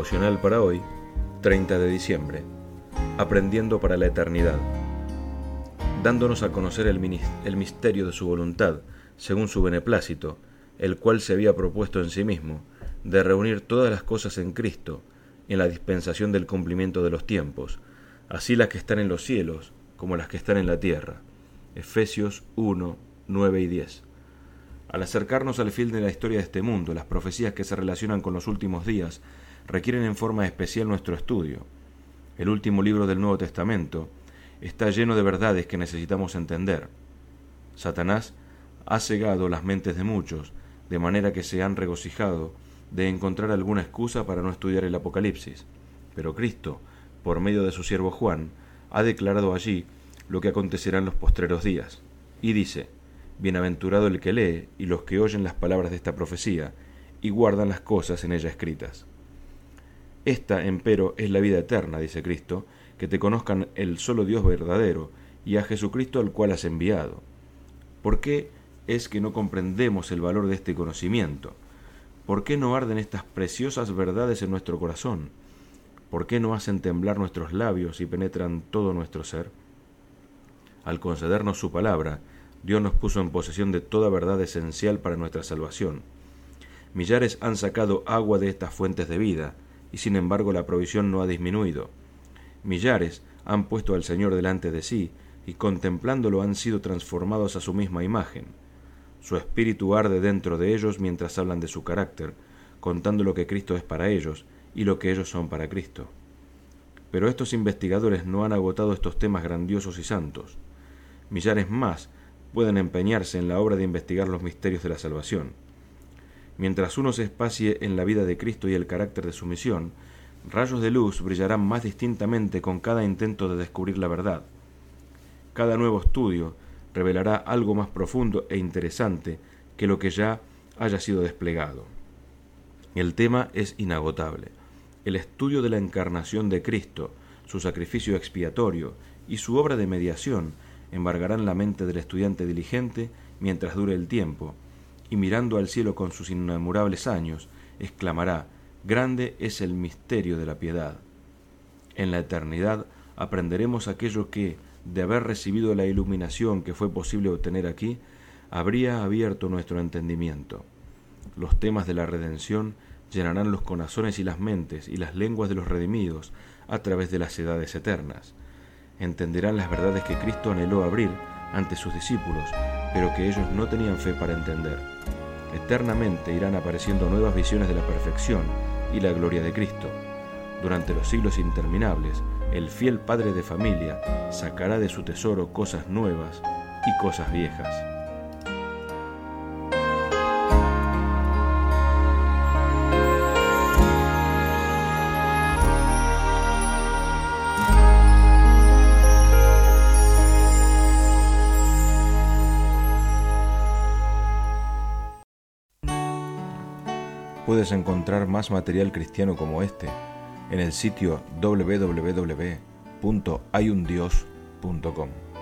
Devocional para hoy, 30 de diciembre. Aprendiendo para la eternidad. Dándonos a conocer el misterio de su voluntad, según su beneplácito, el cual se había propuesto en sí mismo, de reunir todas las cosas en Cristo, en la dispensación del cumplimiento de los tiempos, así las que están en los cielos como las que están en la tierra. Efesios 1, 9 y 10. Al acercarnos al fin de la historia de este mundo, las profecías que se relacionan con los últimos días requieren en forma especial nuestro estudio. El último libro del Nuevo Testamento está lleno de verdades que necesitamos entender. Satanás ha cegado las mentes de muchos, de manera que se han regocijado de encontrar alguna excusa para no estudiar el Apocalipsis. Pero Cristo, por medio de su siervo Juan, ha declarado allí lo que acontecerá en los postreros días. Y dice: Bienaventurado el que lee y los que oyen las palabras de esta profecía y guardan las cosas en ella escritas. Esta, empero, es la vida eterna, dice Cristo, que te conozcan el solo Dios verdadero y a Jesucristo al cual has enviado. ¿Por qué es que no comprendemos el valor de este conocimiento? ¿Por qué no arden estas preciosas verdades en nuestro corazón? ¿Por qué no hacen temblar nuestros labios y penetran todo nuestro ser? Al concedernos su palabra, Dios nos puso en posesión de toda verdad esencial para nuestra salvación. Millares han sacado agua de estas fuentes de vida, y sin embargo la provisión no ha disminuido. Millares han puesto al Señor delante de sí, y contemplándolo han sido transformados a su misma imagen. Su espíritu arde dentro de ellos mientras hablan de su carácter, contando lo que Cristo es para ellos, y lo que ellos son para Cristo. Pero estos investigadores no han agotado estos temas grandiosos y santos. Millares más pueden empeñarse en la obra de investigar los misterios de la salvación. Mientras uno se espacie en la vida de Cristo y el carácter de su misión, rayos de luz brillarán más distintamente con cada intento de descubrir la verdad. Cada nuevo estudio revelará algo más profundo e interesante que lo que ya haya sido desplegado. El tema es inagotable. El estudio de la encarnación de Cristo, su sacrificio expiatorio y su obra de mediación embargarán la mente del estudiante diligente mientras dure el tiempo, y mirando al cielo con sus innumerables años, exclamará: grande es el misterio de la piedad. En la eternidad aprenderemos aquello que, de haber recibido la iluminación que fue posible obtener aquí, habría abierto nuestro entendimiento. Los temas de la redención llenarán los corazones y las mentes y las lenguas de los redimidos a través de las edades eternas. Entenderán las verdades que Cristo anheló abrir ante sus discípulos, pero que ellos no tenían fe para entender. Eternamente irán apareciendo nuevas visiones de la perfección y la gloria de Cristo. Durante los siglos interminables, el fiel padre de familia sacará de su tesoro cosas nuevas y cosas viejas. Puedes encontrar más material cristiano como este en el sitio www.hayundios.com.